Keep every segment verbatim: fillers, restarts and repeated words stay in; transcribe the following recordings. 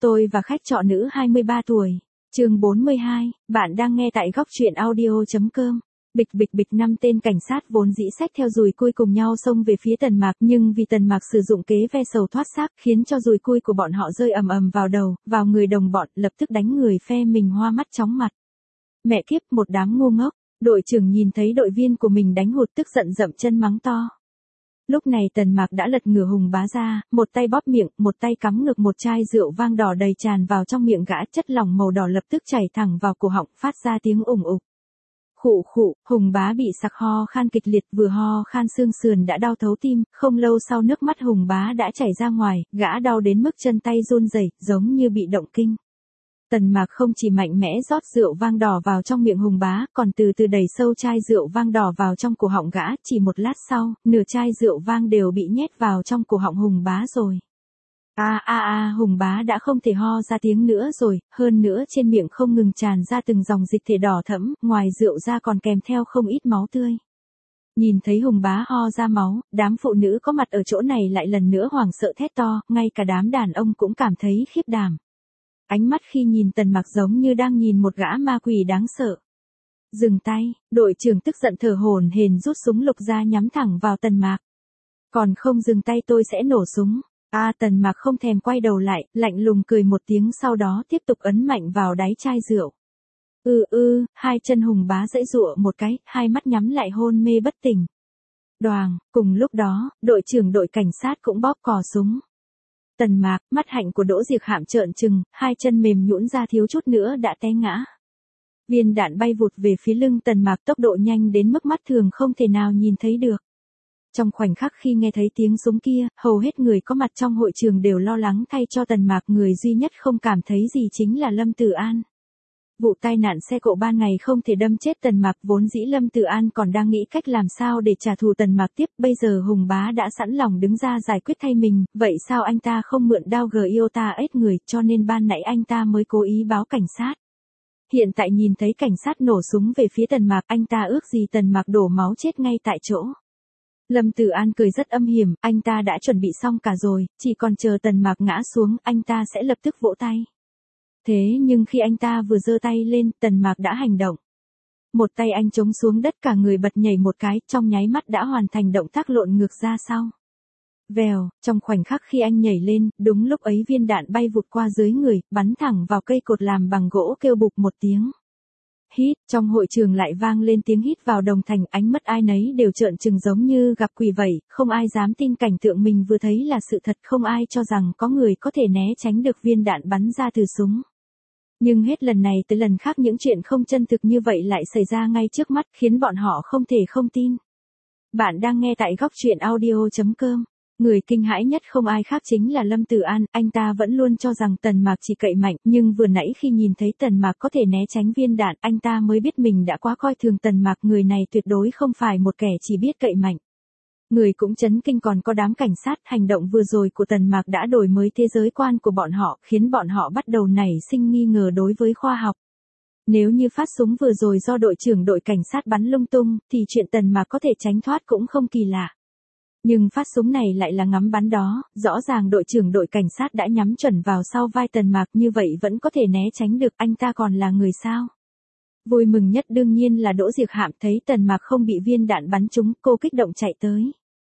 Tôi và khách trọ nữ hai mươi ba tuổi. Chương bốn mươi hai, bạn đang nghe tại góc truyện audio chấm com. Bịch bịch bịch năm tên cảnh sát vốn dĩ xách theo dùi cui cùng nhau xông về phía Tần Mạc, nhưng vì Tần Mạc sử dụng kế ve sầu thoát xác, khiến cho dùi cui của bọn họ rơi ầm ầm vào đầu, vào người đồng bọn, lập tức đánh người phe mình hoa mắt chóng mặt. Mẹ kiếp, một đám ngu ngốc. Đội trưởng nhìn thấy đội viên của mình đánh hụt tức giận dậm chân mắng to. Lúc này Tần Mạc đã lật ngửa Hùng Bá ra, một tay bóp miệng, một tay cắm ngược một chai rượu vang đỏ đầy tràn vào trong miệng gã, chất lỏng màu đỏ lập tức chảy thẳng vào cổ họng, phát ra tiếng ủng ục. Khụ khụ, Hùng Bá bị sặc ho khan kịch liệt, vừa ho khan xương sườn đã đau thấu tim, không lâu sau nước mắt Hùng Bá đã chảy ra ngoài, gã đau đến mức chân tay run rẩy, giống như bị động kinh. Tần Mạc không chỉ mạnh mẽ rót rượu vang đỏ vào trong miệng Hùng Bá, còn từ từ đẩy sâu chai rượu vang đỏ vào trong cổ họng gã, chỉ một lát sau, nửa chai rượu vang đều bị nhét vào trong cổ họng Hùng Bá rồi. A a a, Hùng Bá đã không thể ho ra tiếng nữa rồi, hơn nữa trên miệng không ngừng tràn ra từng dòng dịch thể đỏ thẫm, ngoài rượu ra còn kèm theo không ít máu tươi. Nhìn thấy Hùng Bá ho ra máu, đám phụ nữ có mặt ở chỗ này lại lần nữa hoảng sợ thét to, ngay cả đám đàn ông cũng cảm thấy khiếp đảm. Ánh mắt khi nhìn Tần Mạc giống như đang nhìn một gã ma quỷ đáng sợ. Dừng tay, đội trưởng tức giận thở hổn hển rút súng lục ra nhắm thẳng vào Tần Mạc. Còn không dừng tay tôi sẽ nổ súng. A à, Tần Mạc không thèm quay đầu lại, lạnh lùng cười một tiếng sau đó tiếp tục ấn mạnh vào đáy chai rượu. Ư ư, hai chân Hùng Bá giãy giụa một cái, hai mắt nhắm lại hôn mê bất tỉnh. Đoàng, cùng lúc đó, đội trưởng đội cảnh sát cũng bóp cò súng. Tần Mạc, mắt hạnh của Đỗ Diệc Hạm trợn trừng, hai chân mềm nhũn ra thiếu chút nữa đã té ngã. Viên đạn bay vụt về phía lưng Tần Mạc tốc độ nhanh đến mức mắt thường không thể nào nhìn thấy được. Trong khoảnh khắc khi nghe thấy tiếng súng kia, hầu hết người có mặt trong hội trường đều lo lắng thay cho Tần Mạc, người duy nhất không cảm thấy gì chính là Lâm Tử An. Vụ tai nạn xe cộ ban ngày không thể đâm chết Tần Mạc, vốn dĩ Lâm Tử An còn đang nghĩ cách làm sao để trả thù Tần Mạc tiếp, bây giờ Hùng Bá đã sẵn lòng đứng ra giải quyết thay mình, vậy sao anh ta không mượn đao Giota ếch người, cho nên ban nãy anh ta mới cố ý báo cảnh sát. Hiện tại nhìn thấy cảnh sát nổ súng về phía Tần Mạc, anh ta ước gì Tần Mạc đổ máu chết ngay tại chỗ. Lâm Tử An cười rất âm hiểm, anh ta đã chuẩn bị xong cả rồi, chỉ còn chờ Tần Mạc ngã xuống, anh ta sẽ lập tức vỗ tay. Thế nhưng khi anh ta vừa giơ tay lên, Tần Mạc đã hành động. Một tay anh chống xuống đất, cả người bật nhảy một cái, trong nháy mắt đã hoàn thành động tác lộn ngược ra sau. Vèo, trong khoảnh khắc khi anh nhảy lên, đúng lúc ấy viên đạn bay vụt qua dưới người, bắn thẳng vào cây cột làm bằng gỗ kêu bụp một tiếng. Hít, trong hội trường lại vang lên tiếng hít vào đồng thành, ánh mắt ai nấy đều trợn trừng giống như gặp quỷ vậy, không ai dám tin cảnh tượng mình vừa thấy là sự thật, không ai cho rằng có người có thể né tránh được viên đạn bắn ra từ súng. Nhưng hết lần này tới lần khác những chuyện không chân thực như vậy lại xảy ra ngay trước mắt, khiến bọn họ không thể không tin. Bạn đang nghe tại góc truyện audio chấm com. Người kinh hãi nhất không ai khác chính là Lâm Tử An, anh ta vẫn luôn cho rằng Tần Mạc chỉ cậy mạnh, nhưng vừa nãy khi nhìn thấy Tần Mạc có thể né tránh viên đạn, anh ta mới biết mình đã quá coi thường Tần Mạc, người này tuyệt đối không phải một kẻ chỉ biết cậy mạnh. Người cũng chấn kinh còn có đám cảnh sát, hành động vừa rồi của Tần Mạc đã đổi mới thế giới quan của bọn họ, khiến bọn họ bắt đầu nảy sinh nghi ngờ đối với khoa học. Nếu như phát súng vừa rồi do đội trưởng đội cảnh sát bắn lung tung, thì chuyện Tần Mạc có thể tránh thoát cũng không kỳ lạ. Nhưng phát súng này lại là ngắm bắn đó, rõ ràng đội trưởng đội cảnh sát đã nhắm chuẩn vào sau vai Tần Mạc, như vậy vẫn có thể né tránh được, anh ta còn là người sao? Vui mừng nhất đương nhiên là Đỗ Diệc Hạm, thấy Tần Mạc không bị viên đạn bắn trúng, cô kích động chạy tới.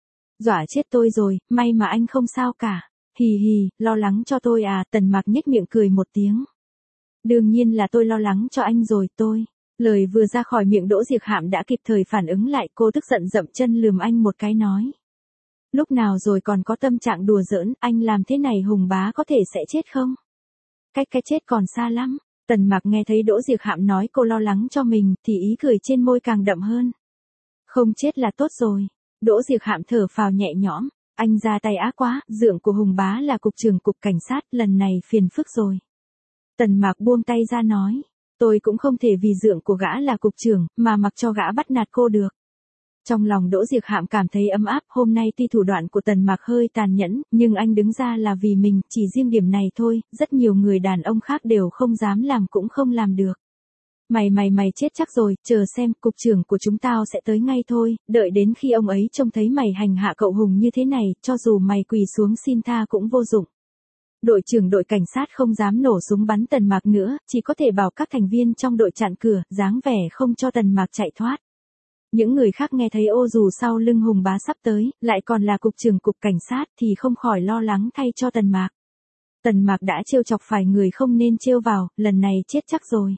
Dọa chết tôi rồi, may mà anh không sao cả. Hì hì, lo lắng cho tôi à? Tần Mạc nhếch miệng cười một tiếng. Đương nhiên là tôi lo lắng cho anh rồi, tôi. Lời vừa ra khỏi miệng Đỗ Diệc Hạm đã kịp thời phản ứng lại, cô tức giận dậm chân lườm anh một cái nói. Lúc nào rồi còn có tâm trạng đùa giỡn, anh làm thế này Hùng Bá có thể sẽ chết không? Cách cái chết còn xa lắm. Tần Mạc nghe thấy Đỗ Diệc Hạm nói cô lo lắng cho mình, thì ý cười trên môi càng đậm hơn. Không chết là tốt rồi. Đỗ Diệc Hạm thở phào nhẹ nhõm, anh ra tay ác quá, dượng của Hùng Bá là cục trưởng cục cảnh sát, lần này phiền phức rồi. Tần Mạc buông tay ra nói, tôi cũng không thể vì dượng của gã là cục trưởng, mà mặc cho gã bắt nạt cô được. Trong lòng Đỗ Diệc Hạm cảm thấy ấm áp, hôm nay tuy thủ đoạn của Tần Mạc hơi tàn nhẫn, nhưng anh đứng ra là vì mình, chỉ riêng điểm này thôi, rất nhiều người đàn ông khác đều không dám làm cũng không làm được. Mày mày mày chết chắc rồi, chờ xem, cục trưởng của chúng tao sẽ tới ngay thôi, đợi đến khi ông ấy trông thấy mày hành hạ cậu Hùng như thế này, cho dù mày quỳ xuống xin tha cũng vô dụng. Đội trưởng đội cảnh sát không dám nổ súng bắn Tần Mạc nữa, chỉ có thể bảo các thành viên trong đội chặn cửa, dáng vẻ không cho Tần Mạc chạy thoát. Những người khác nghe thấy ô dù sau lưng Hùng Bá sắp tới, lại còn là cục trưởng cục cảnh sát thì không khỏi lo lắng thay cho Tần Mạc. Tần Mạc đã trêu chọc phải người không nên trêu vào, lần này chết chắc rồi.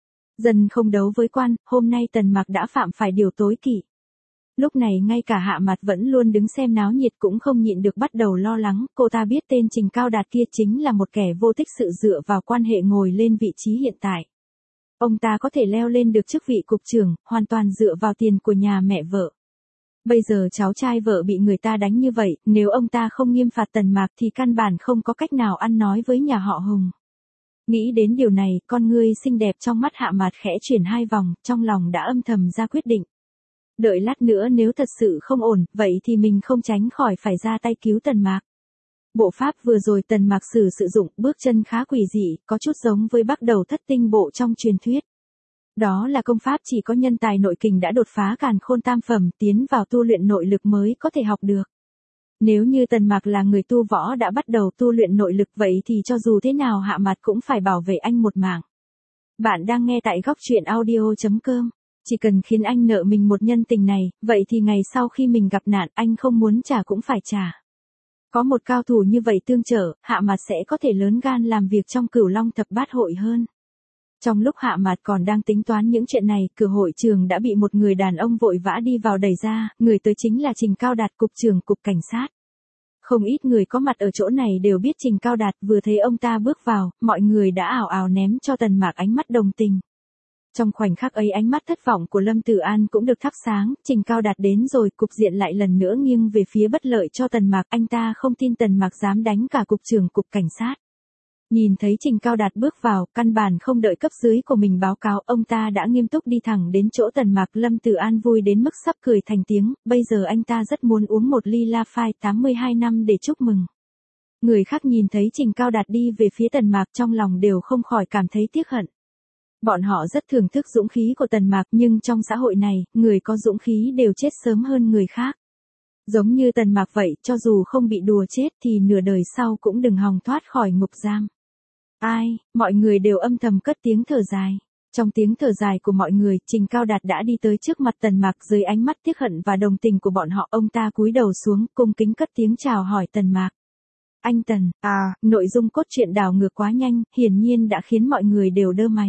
Dân không đấu với quan, hôm nay Tần Mạc đã phạm phải điều tối kỵ. Lúc này ngay cả Hạ Mặt vẫn luôn đứng xem náo nhiệt cũng không nhịn được bắt đầu lo lắng, cô ta biết tên Trình Cao Đạt kia chính là một kẻ vô tích sự dựa vào quan hệ ngồi lên vị trí hiện tại. Ông ta có thể leo lên được chức vị cục trưởng, hoàn toàn dựa vào tiền của nhà mẹ vợ. Bây giờ cháu trai vợ bị người ta đánh như vậy, nếu ông ta không nghiêm phạt Tần Mạc thì căn bản không có cách nào ăn nói với nhà họ Hùng. Nghĩ đến điều này, con ngươi xinh đẹp trong mắt Hạ Mặt khẽ chuyển hai vòng, trong lòng đã âm thầm ra quyết định. Đợi lát nữa nếu thật sự không ổn, vậy thì mình không tránh khỏi phải ra tay cứu Tần Mạc. Bộ pháp vừa rồi Tần Mạc sử sử dụng bước chân khá quỷ dị, có chút giống với Bắc Đầu Thất Tinh Bộ trong truyền thuyết. Đó là công pháp chỉ có nhân tài nội kình đã đột phá càn khôn tam phẩm tiến vào tu luyện nội lực mới có thể học được. Nếu như Tần Mạc là người tu võ đã bắt đầu tu luyện nội lực vậy thì cho dù thế nào Hạ Mặt cũng phải bảo vệ anh một mạng. Bạn đang nghe tại góc truyện audio chấm com. Chỉ cần khiến anh nợ mình một nhân tình này, vậy thì ngày sau khi mình gặp nạn anh không muốn trả cũng phải trả. Có một cao thủ như vậy tương trợ, Hạ Mặt sẽ có thể lớn gan làm việc trong Cửu Long Thập Bát Hội hơn. Trong lúc Hạ Mặt còn đang tính toán những chuyện này, cửa hội trường đã bị một người đàn ông vội vã đi vào đẩy ra, người tới chính là Trình Cao Đạt, cục trưởng cục cảnh sát. Không ít người có mặt ở chỗ này đều biết Trình Cao Đạt, vừa thấy ông ta bước vào, mọi người đã ào ào ném cho Tần Mạc ánh mắt đồng tình. Trong khoảnh khắc ấy ánh mắt thất vọng của Lâm Tử An cũng được thắp sáng, Trình Cao Đạt đến rồi, cục diện lại lần nữa nghiêng về phía bất lợi cho Tần Mạc, anh ta không tin Tần Mạc dám đánh cả cục trưởng cục cảnh sát. Nhìn thấy Trình Cao Đạt bước vào, căn bản không đợi cấp dưới của mình báo cáo, ông ta đã nghiêm túc đi thẳng đến chỗ Tần Mạc. Lâm Tử An vui đến mức sắp cười thành tiếng, bây giờ anh ta rất muốn uống một ly La Phai tám mươi hai năm để chúc mừng. Người khác nhìn thấy Trình Cao Đạt đi về phía Tần Mạc trong lòng đều không khỏi cảm thấy tiếc hận. Bọn họ rất thưởng thức dũng khí của Tần Mạc nhưng trong xã hội này, người có dũng khí đều chết sớm hơn người khác. Giống như Tần Mạc vậy, cho dù không bị đùa chết thì nửa đời sau cũng đừng hòng thoát khỏi ngục giam. Ai, mọi người đều âm thầm cất tiếng thở dài. Trong tiếng thở dài của mọi người, Trình Cao Đạt đã đi tới trước mặt Tần Mạc, dưới ánh mắt tiếc hận và đồng tình của bọn họ, ông ta cúi đầu xuống, cung kính cất tiếng chào hỏi Tần Mạc. Anh Tần, à, nội dung cốt truyện đảo ngược quá nhanh, hiển nhiên đã khiến mọi người đều đơ máy.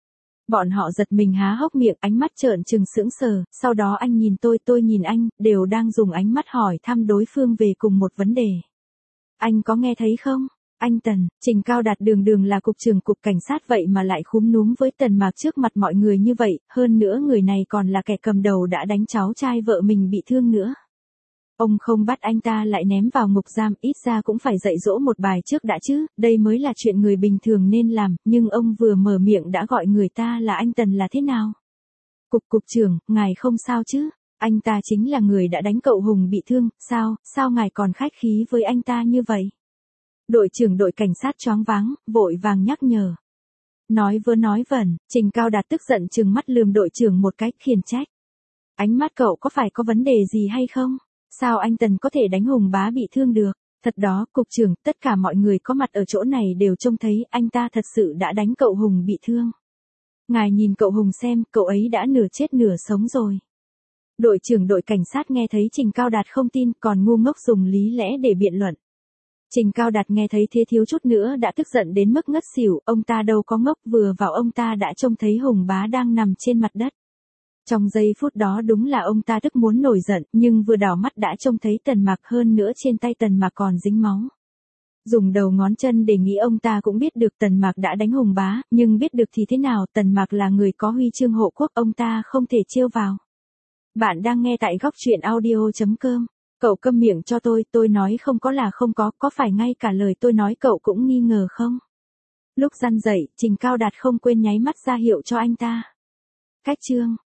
Bọn họ giật mình há hốc miệng, ánh mắt trợn trừng sững sờ, sau đó anh nhìn tôi, tôi nhìn anh, đều đang dùng ánh mắt hỏi thăm đối phương về cùng một vấn đề. Anh có nghe thấy không? Anh Tần, Trình Cao Đạt đường đường là cục trưởng cục cảnh sát vậy mà lại khúm núm với Tần Mạc trước mặt mọi người như vậy, hơn nữa người này còn là kẻ cầm đầu đã đánh cháu trai vợ mình bị thương nữa. Ông không bắt anh ta lại ném vào ngục giam, ít ra cũng phải dạy dỗ một bài trước đã chứ, đây mới là chuyện người bình thường nên làm, nhưng ông vừa mở miệng đã gọi người ta là anh Tần là thế nào? Cục cục trưởng, ngài không sao chứ? Anh ta chính là người đã đánh cậu Hùng bị thương, sao, sao ngài còn khách khí với anh ta như vậy? Đội trưởng đội cảnh sát choáng váng, vội vàng nhắc nhở. Nói vớ nói vẩn, Trình Cao Đạt tức giận trừng mắt lườm đội trưởng một cách khiển trách. Ánh mắt cậu có phải có vấn đề gì hay không? Sao anh Tần có thể đánh Hùng bá bị thương được? Thật đó, cục trưởng, tất cả mọi người có mặt ở chỗ này đều trông thấy anh ta thật sự đã đánh cậu Hùng bị thương. Ngài nhìn cậu Hùng xem, cậu ấy đã nửa chết nửa sống rồi. Đội trưởng đội cảnh sát nghe thấy Trình Cao Đạt không tin, còn ngu ngốc dùng lý lẽ để biện luận. Trình Cao Đạt nghe thấy thế thiếu chút nữa đã tức giận đến mức ngất xỉu, ông ta đâu có ngốc, vừa vào ông ta đã trông thấy Hùng bá đang nằm trên mặt đất. Trong giây phút đó đúng là ông ta tức muốn nổi giận, nhưng vừa đảo mắt đã trông thấy Tần Mạc, hơn nữa trên tay Tần Mạc còn dính máu. Dùng đầu ngón chân để nghĩ ông ta cũng biết được Tần Mạc đã đánh Hùng bá, nhưng biết được thì thế nào, Tần Mạc là người có huy chương hộ quốc, ông ta không thể trêu vào. Bạn đang nghe tại góc truyện audio chấm com. Cậu câm miệng cho tôi, tôi nói không có là không có, có phải ngay cả lời tôi nói cậu cũng nghi ngờ không? Lúc răn dậy, Trình Cao Đạt không quên nháy mắt ra hiệu cho anh ta. Cách chương.